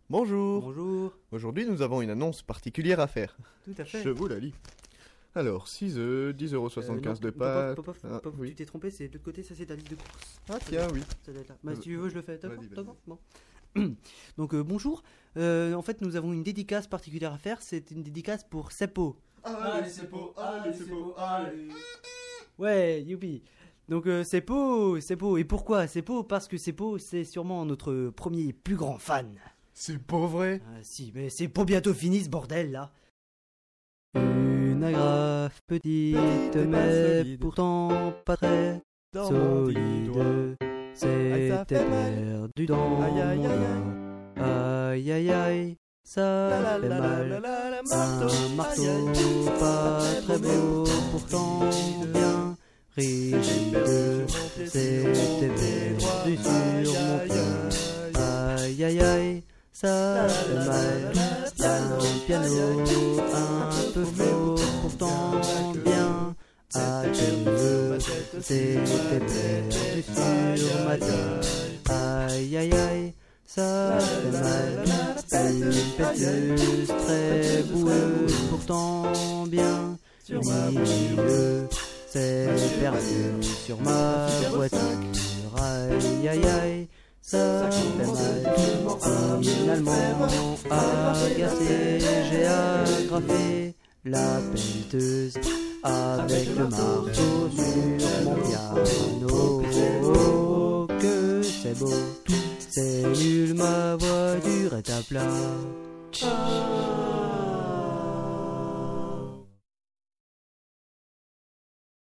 Bonjour. Bonjour. Aujourd'hui, nous avons une annonce particulière à faire. Tout à fait. Je vous la lis. Alors, 6 œufs, 10,75€ de pâtes. Popov, oui. tu t'es trompé, c'est de l'autre côté, ça c'est ta liste de courses. Ah tiens, oui. Ça doit être là. Bah, si tu veux, je le fais. Vas-y. D'accord. Bon. Donc, bonjour. En fait, nous avons une dédicace particulière à faire. C'est une dédicace pour Seppo. Allez, c'est beau, allez. Ouais, youpi. Donc, Seppo. Et pourquoi Seppo? Parce que Seppo, c'est sûrement notre premier plus grand fan. C'est pas vrai. Ah, si, mais c'est pour bientôt fini ce bordel là. Une agrafe petite, mais solide. pourtant pas très Dans mon petit doigt. solide. C'était perdu dans Aïe, aïe, mon aïe, doigt. Aïe aïe aïe, ça fait mal. Un marteau pas très beau, pourtant bien rigide. C'était perdu sur mon cœur. Aïe aïe aïe, ça fait mal. Un piano un peu faux, pourtant bien atteigneux. C'était perdu sur ma tête. Aïe aïe aïe, ça fait mal. Une péteuse très boueuse, pourtant bien milieu. C'est perdu sur ma voiture. Aïe aïe aïe, ça fait mal. Finalement, agacé, j'ai agrafé la pelleteuse avec le marteau sur mon piano. Oh, que c'est beau, c'est nul, ma voiture est à plat.